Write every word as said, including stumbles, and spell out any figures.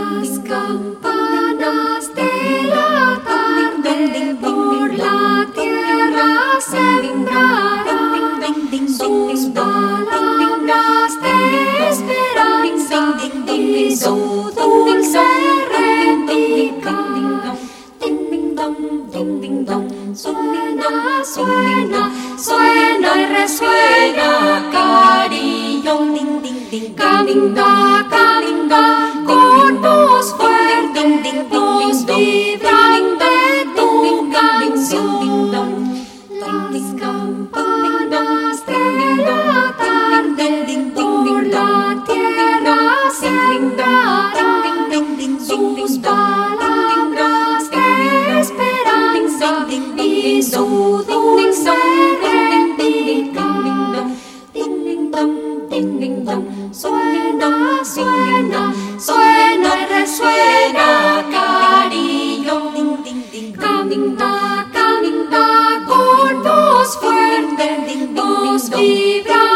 Las campanas de la tarde por la tierra sembrarán sus palabras de esperanza y su dulce réplica. Suena, suena, suena y resuena, cariño. Canta, canta, con voz fuerte, voz vibrante tu canción. Las campanas de la tarde por la tierra sembrarán sus palabras de esperanza y su dulce réplica. Suena, suena, suena y resuena, cariño. Canta, canta con voz fuerte, voz vibrante.